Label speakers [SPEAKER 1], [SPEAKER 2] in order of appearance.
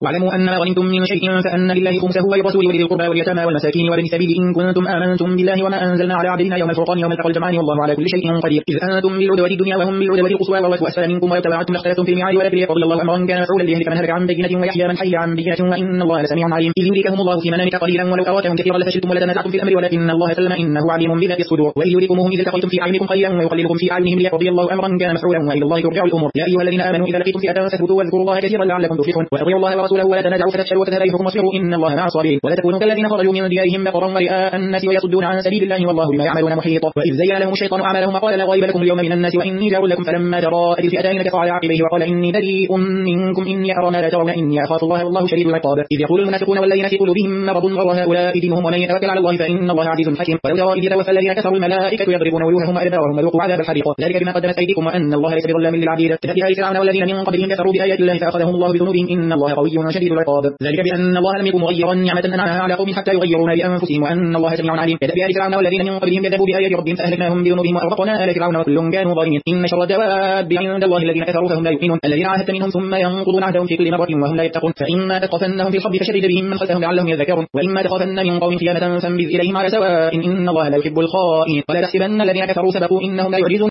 [SPEAKER 1] واعلموا أن ما غنمتم من شيء فأن لله خمسه وللرسول ولذي القربى واليتامى والمساكين وابن السبيل إن كنتم آمنتم بالله وما أنزلنا على عبدنا يوم الفرقان يوم التقى الجمعان والله على كل شيء قدير. إذ أنتم بالعدوة الدنيا وهم بالعدوة القصوى والركب أسفل منكم وتبعتم اختلفتم في الميعاد ولكن ليقضي الله أمرا كان مفعولا ليهلك من هلك عن بينة ويحيى من حي عن بينة وإن الله لسميع عليم. إذ يريكهم الله في منامك قليلا ولو أراكهم كثيرا لفشلتم ولتنازعتم في الأمر ولكن الله سلم إنه عليم بذات الصدور. وإذ يريكموهم إذ التقيتم في أعينكم قليلا ويقللكم في أعينهم ليقضي الله أمرا كان مفعولا وإلى الله ترجع الأمور. يا أيها الذين آمنوا إذا لقيتم فئة فاثبتوا واذكروا الله كثيرا لعلكم تفلحون. وأطيعوا الله ورسوله ولا تنازعوا فتفشلوا وتذهب ريحكم واصبروا إن الله مع الصابرين. ولا تكونوا كالذين خرجوا من ديارهم بطرا ورئاء الناس ويصدون عن سبيل الله والله بما يعملون محيط. وإذ زين لهم الشيطان أعمالهم وقال لا غالب لكم اليوم من الناس وإني جار لكم فلما تراءت الفئتان نكص على عقبيه وقال إني بريء منكم إني أرى ما لا ترون إني أخاف الله والله شديد العقاب. إذ يقول المنافقون والذين في قلوبهم مرض غر هؤلاء دينهم ومن يتوكل على الله فإن الله عزيز حكيم. ولو ترى إذ يتوفى الذين كفروا الملائكة يضربون وجوههم وأدبارهم وذوقوا عذاب الحريق ذلك بما قدمت أيديكم وأن الله ليس بظلام للعبيد. كذب آل فرعون والذين من قبلهم كفروا بآيات الله فأخذهم الله بذنوبهم إن الله قوي شديد العقاب. ذلك بأن الله لم يكن مغيرا نعمة أنعمها على قوم حتى يغيروا بأنفسهم وأن الله سميع عليم. كذب آل فرعون والذين من قبلهم كذبوا بآيات ربهم فأهلكناهم بذنوبهم وأغرقنا آل فرعون وكل كانوا ظالمين. إن شر الدواب عند الله الذين كفروا فهم لا يؤمنون الذين عاهدت منهم ثم ينقضون عهدهم في كل مرة وهم لا يتقون. فإما تثقفنهم في الحرب فشرد بهم من خلفهم لعلهم يذكرون وإما تخافن من قوم خيانة فانبذ إليهم على سواء إن الله لا يحب الخائنين. ولا تحسبن الذين كفروا سبقوا إنهم لا يعجزون